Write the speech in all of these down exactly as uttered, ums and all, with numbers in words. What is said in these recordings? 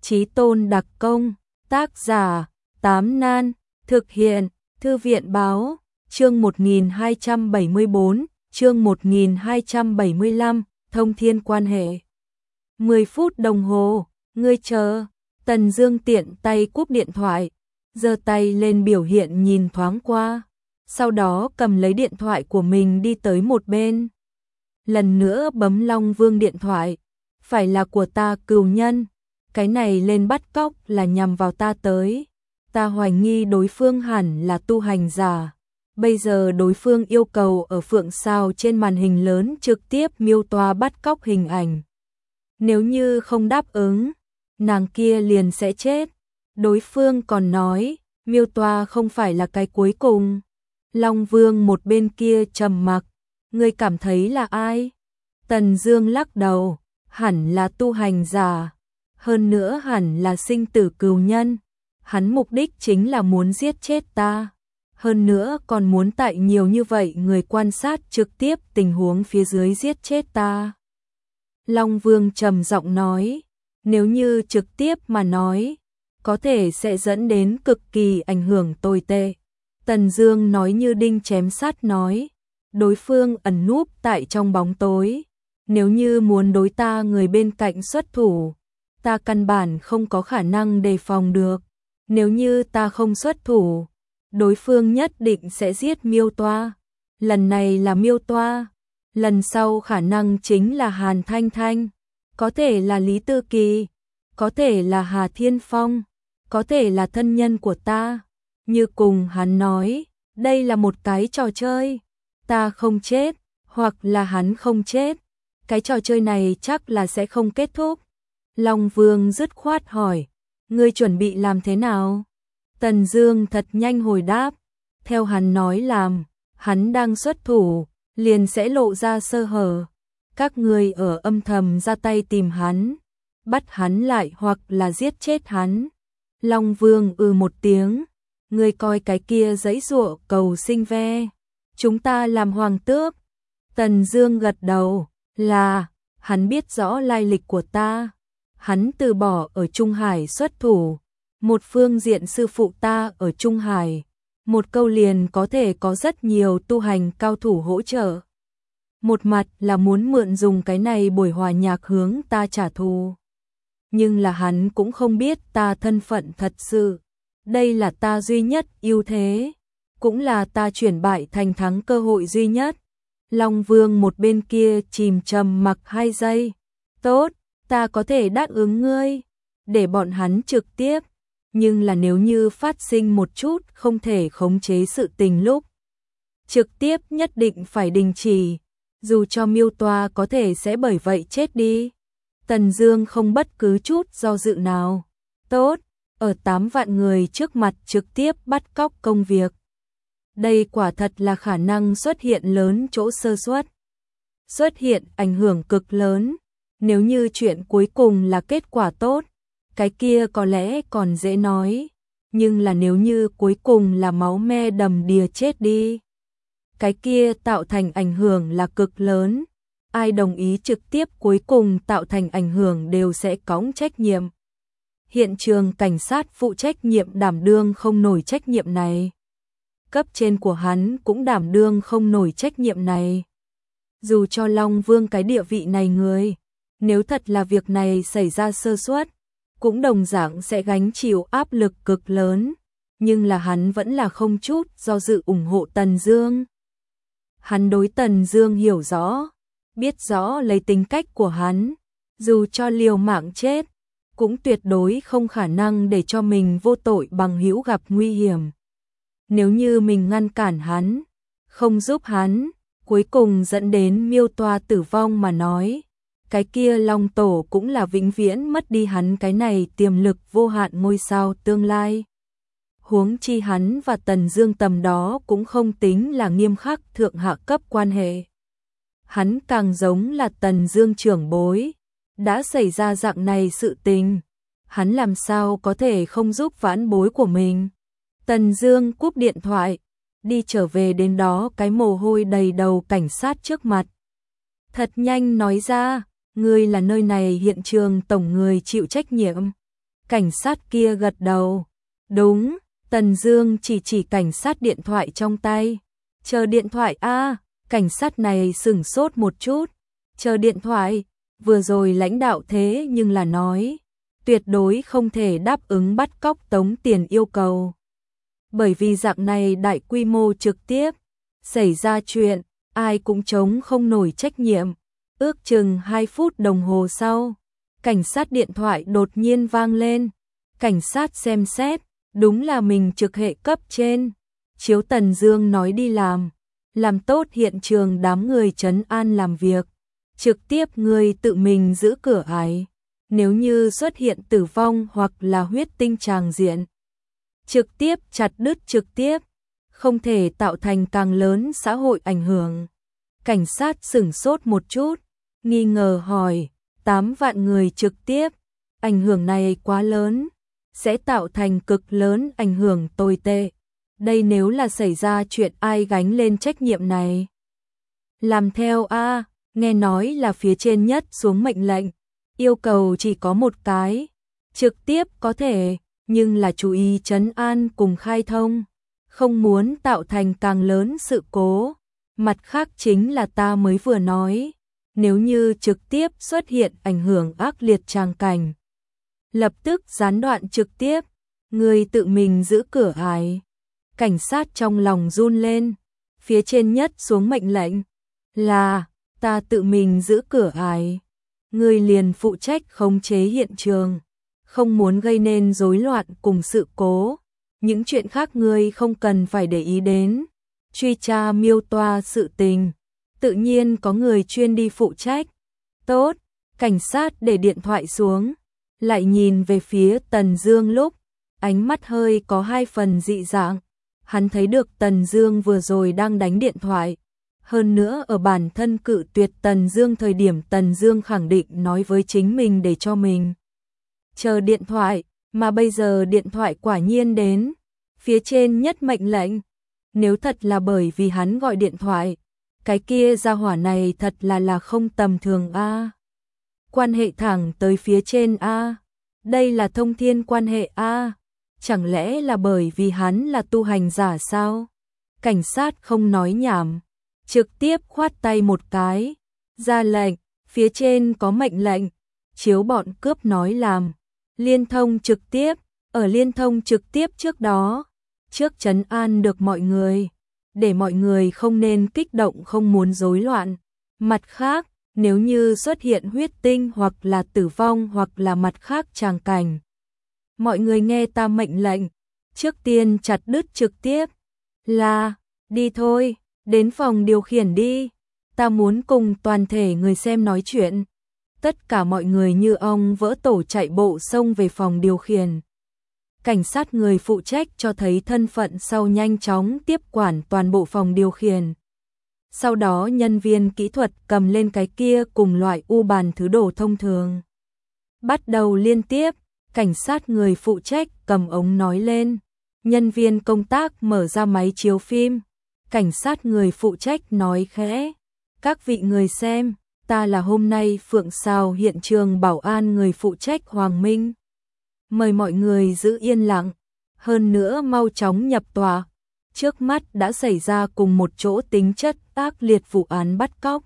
Chí tôn đặc công, tác giả, Tám Nan, thực hiện, Thư viện báo, chương một nghìn hai trăm bảy mươi bốn, chương một nghìn hai trăm bảy mươi lăm, thông thiên quan hệ. mười phút đồng hồ, ngươi chờ, Tần Dương tiện tay cúp điện thoại, giơ tay lên biểu hiện nhìn thoáng qua, sau đó cầm lấy điện thoại của mình đi tới một bên. Lần nữa bấm Long Vương điện thoại, phải là của ta cừu nhân, cái này lên bắt cóc là nhằm vào ta tới. Ta hoài nghi đối phương hẳn là tu hành giả. Bây giờ đối phương yêu cầu ở Phượng Sao trên màn hình lớn trực tiếp miêu tả bắt cóc hình ảnh. Nếu như không đáp ứng, nàng kia liền sẽ chết. Đối phương còn nói, miêu tả không phải là cái cuối cùng. Long Vương một bên kia trầm mặc, ngươi cảm thấy là ai? Tần Dương lắc đầu, hẳn là tu hành giả, hơn nữa hẳn là sinh tử cừu nhân. Hắn mục đích chính là muốn giết chết ta, hơn nữa còn muốn tại nhiều như vậy người quan sát trực tiếp tình huống phía dưới giết chết ta. Long Vương trầm giọng nói, nếu như trực tiếp mà nói, có thể sẽ dẫn đến cực kỳ ảnh hưởng tồi tệ. Tần Dương nói như đinh chém sắt nói, đối phương ẩn núp tại trong bóng tối, nếu như muốn đối ta người bên cạnh xuất thủ, ta căn bản không có khả năng đề phòng được. Nếu như ta không xuất thủ, đối phương nhất định sẽ giết Miêu Toa. Lần này là Miêu Toa, lần sau khả năng chính là Hàn Thanh Thanh, có thể là Lý Tư Kỳ, có thể là Hà Thiên Phong, có thể là thân nhân của ta. Như cùng hắn nói, đây là một cái trò chơi, ta không chết, hoặc là hắn không chết, cái trò chơi này chắc là sẽ không kết thúc. Long Vương dứt khoát hỏi, ngươi chuẩn bị làm thế nào? Tần Dương thật nhanh hồi đáp, theo hắn nói làm, hắn đang xuất thủ, liền sẽ lộ ra sơ hở. Các ngươi ở âm thầm ra tay tìm hắn, bắt hắn lại hoặc là giết chết hắn. Long Vương ừ một tiếng, ngươi coi cái kia giãy giụa cầu sinh ve, chúng ta làm hoàng tước. Tần Dương gật đầu, là, hắn biết rõ lai lịch của ta. Hắn từ bỏ ở Trung Hải xuất thủ, một phương diện sư phụ ta ở Trung Hải, một câu liền có thể có rất nhiều tu hành cao thủ hỗ trợ. Một mặt là muốn mượn dùng cái này buổi hòa nhạc hướng ta trả thù. Nhưng là hắn cũng không biết ta thân phận thật sự. Đây là ta duy nhất ưu thế, cũng là ta chuyển bại thành thắng cơ hội duy nhất. Long Vương một bên kia chìm trầm mặc hai giây. Tốt, ta có thể đáp ứng ngươi, để bọn hắn trực tiếp, nhưng là nếu như phát sinh một chút không thể khống chế sự tình lúc, trực tiếp nhất định phải đình chỉ, dù cho Miêu Toa có thể sẽ bởi vậy chết đi. Tần Dương không bất cứ chút do dự nào. Tốt, ở tám vạn người trước mặt trực tiếp bắt cóc công việc. Đây quả thật là khả năng xuất hiện lớn chỗ sơ suất, xuất hiện ảnh hưởng cực lớn. Nếu như chuyện cuối cùng là kết quả tốt, cái kia có lẽ còn dễ nói, nhưng là nếu như cuối cùng là máu me đầm đìa chết đi, cái kia tạo thành ảnh hưởng là cực lớn. Ai đồng ý trực tiếp cuối cùng tạo thành ảnh hưởng đều sẽ cõng trách nhiệm. Hiện trường cảnh sát phụ trách nhiệm đảm đương không nổi trách nhiệm này. Cấp trên của hắn cũng đảm đương không nổi trách nhiệm này. Dù cho Long Vương cái địa vị này người, nếu thật là việc này xảy ra sơ suất, cũng đồng dạng sẽ gánh chịu áp lực cực lớn, nhưng là hắn vẫn là không chút do dự ủng hộ Tần Dương. Hắn đối Tần Dương hiểu rõ, biết rõ lấy tính cách của hắn, dù cho liều mạng chết, cũng tuyệt đối không khả năng để cho mình vô tội bằng hữu gặp nguy hiểm. Nếu như mình ngăn cản hắn, không giúp hắn, cuối cùng dẫn đến Miêu Toa tử vong mà nói, cái kia Long Tổ cũng là vĩnh viễn mất đi hắn cái này tiềm lực vô hạn ngôi sao tương lai. Huống chi hắn và Tần Dương tầm đó cũng không tính là nghiêm khắc thượng hạ cấp quan hệ. Hắn càng giống là Tần Dương trưởng bối, đã xảy ra dạng này sự tình, hắn làm sao có thể không giúp vãn bối của mình. Tần Dương cúp điện thoại, đi trở về đến đó cái mồ hôi đầy đầu cảnh sát trước mặt. Thật nhanh nói ra, ngươi là nơi này hiện trường tổng người chịu trách nhiệm. Cảnh sát kia gật đầu. Đúng, Tần Dương chỉ chỉ cảnh sát điện thoại trong tay. Chờ điện thoại a, à, cảnh sát này sửng sốt một chút. Chờ điện thoại, vừa rồi lãnh đạo thế nhưng là nói, tuyệt đối không thể đáp ứng bắt cóc tống tiền yêu cầu. Bởi vì dạng này đại quy mô trực tiếp, xảy ra chuyện, ai cũng chống không nổi trách nhiệm. Ước chừng hai phút đồng hồ sau, cảnh sát điện thoại đột nhiên vang lên. Cảnh sát xem xét, đúng là mình trực hệ cấp trên. Chiếu Tần Dương nói đi làm, làm tốt hiện trường đám người trấn an làm việc. Trực tiếp người tự mình giữ cửa ải. Nếu như xuất hiện tử vong hoặc là huyết tinh tràng diện, trực tiếp chặt đứt trực tiếp, không thể tạo thành càng lớn xã hội ảnh hưởng. Cảnh sát sửng sốt một chút, nghi ngờ hỏi, tám vạn người trực tiếp, ảnh hưởng này quá lớn, sẽ tạo thành cực lớn ảnh hưởng tồi tệ. Đây nếu là xảy ra chuyện ai gánh lên trách nhiệm này? Làm theo a, nghe nói là phía trên nhất xuống mệnh lệnh, yêu cầu chỉ có một cái, trực tiếp có thể, nhưng là chú ý trấn an cùng khai thông, không muốn tạo thành càng lớn sự cố. Mặt khác chính là ta mới vừa nói, nếu như trực tiếp xuất hiện ảnh hưởng ác liệt tràng cảnh, lập tức gián đoạn trực tiếp, người tự mình giữ cửa ải. Cảnh sát trong lòng run lên, phía trên nhất xuống mệnh lệnh là ta tự mình giữ cửa ải, người liền phụ trách khống chế hiện trường, không muốn gây nên rối loạn cùng sự cố, những chuyện khác người không cần phải để ý đến. Truy tra miêu toa sự tình, tự nhiên có người chuyên đi phụ trách. Tốt, cảnh sát để điện thoại xuống, lại nhìn về phía Tần Dương lúc, ánh mắt hơi có hai phần dị dạng. Hắn thấy được Tần Dương vừa rồi đang đánh điện thoại, hơn nữa ở bản thân cự tuyệt Tần Dương thời điểm Tần Dương khẳng định nói với chính mình để cho mình chờ điện thoại, mà bây giờ điện thoại quả nhiên đến, phía trên nhất mệnh lệnh. Nếu thật là bởi vì hắn gọi điện thoại, cái kia gia hỏa này thật là là không tầm thường a. Quan hệ thẳng tới phía trên a. Đây là thông thiên quan hệ a. Chẳng lẽ là bởi vì hắn là tu hành giả sao? Cảnh sát không nói nhảm, trực tiếp khoát tay một cái, ra lệnh, phía trên có mệnh lệnh, chiếu bọn cướp nói làm, liên thông trực tiếp, ở liên thông trực tiếp trước đó, trước trấn an được mọi người, để mọi người không nên kích động không muốn rối loạn. Mặt khác, nếu như xuất hiện huyết tinh hoặc là tử vong hoặc là mặt khác tràng cảnh, mọi người nghe ta mệnh lệnh, trước tiên chặt đứt trực tiếp, là, đi thôi, đến phòng điều khiển đi, ta muốn cùng toàn thể người xem nói chuyện. Tất cả mọi người như ong vỡ tổ chạy bộ xông về phòng điều khiển. Cảnh sát người phụ trách cho thấy thân phận sau nhanh chóng tiếp quản toàn bộ phòng điều khiển. Sau đó nhân viên kỹ thuật cầm lên cái kia cùng loại u bàn thứ đồ thông thường. Bắt đầu liên tiếp, cảnh sát người phụ trách cầm ống nói lên. Nhân viên công tác mở ra máy chiếu phim. Cảnh sát người phụ trách nói khẽ. Các vị người xem, ta là hôm nay Phượng Sào hiện trường bảo an người phụ trách Hoàng Minh. Mời mọi người giữ yên lặng, hơn nữa mau chóng nhập tòa. Trước mắt đã xảy ra cùng một chỗ tính chất ác liệt vụ án bắt cóc.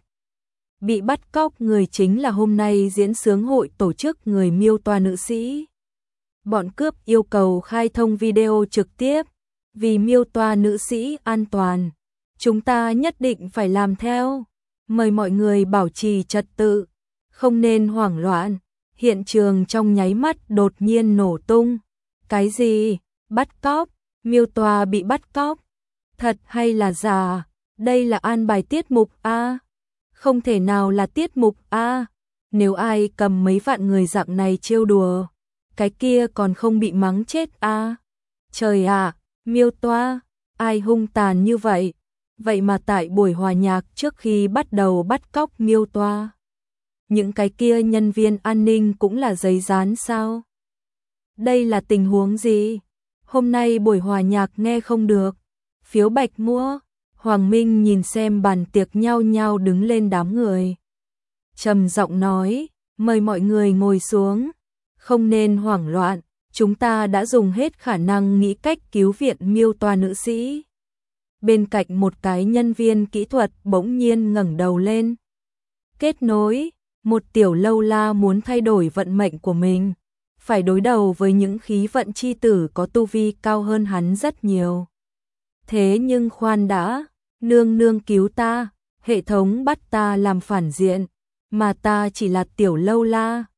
Bị bắt cóc người chính là hôm nay diễn xướng hội tổ chức người miêu tòa nữ sĩ. Bọn cướp yêu cầu khai thông video trực tiếp, vì miêu tòa nữ sĩ an toàn. Chúng ta nhất định phải làm theo. Mời mọi người bảo trì trật tự, không nên hoảng loạn. Hiện trường trong nháy mắt đột nhiên nổ tung. Cái gì? Bắt cóc? Miêu tòa bị bắt cóc? Thật hay là giả? Đây là an bài tiết mục a? Không thể nào là tiết mục a. Nếu ai cầm mấy vạn người dạng này trêu đùa, cái kia còn không bị mắng chết a? Trời ạ, miêu tòa, ai hung tàn như vậy? Vậy mà tại buổi hòa nhạc trước khi bắt đầu bắt cóc miêu tòa, những cái kia nhân viên an ninh cũng là giấy dán sao? Đây là tình huống gì? Hôm nay buổi hòa nhạc nghe không được. Phiếu bạch mua. Hoàng Minh nhìn xem bàn tiệc nhao nhao đứng lên đám người. Trầm giọng nói, mời mọi người ngồi xuống. Không nên hoảng loạn, chúng ta đã dùng hết khả năng nghĩ cách cứu viện Miêu Toa nữ sĩ. Bên cạnh một cái nhân viên kỹ thuật bỗng nhiên ngẩng đầu lên. Kết nối, một tiểu lâu la muốn thay đổi vận mệnh của mình, phải đối đầu với những khí vận chi tử có tu vi cao hơn hắn rất nhiều. Thế nhưng khoan đã, nương nương cứu ta, hệ thống bắt ta làm phản diện, mà ta chỉ là tiểu lâu la.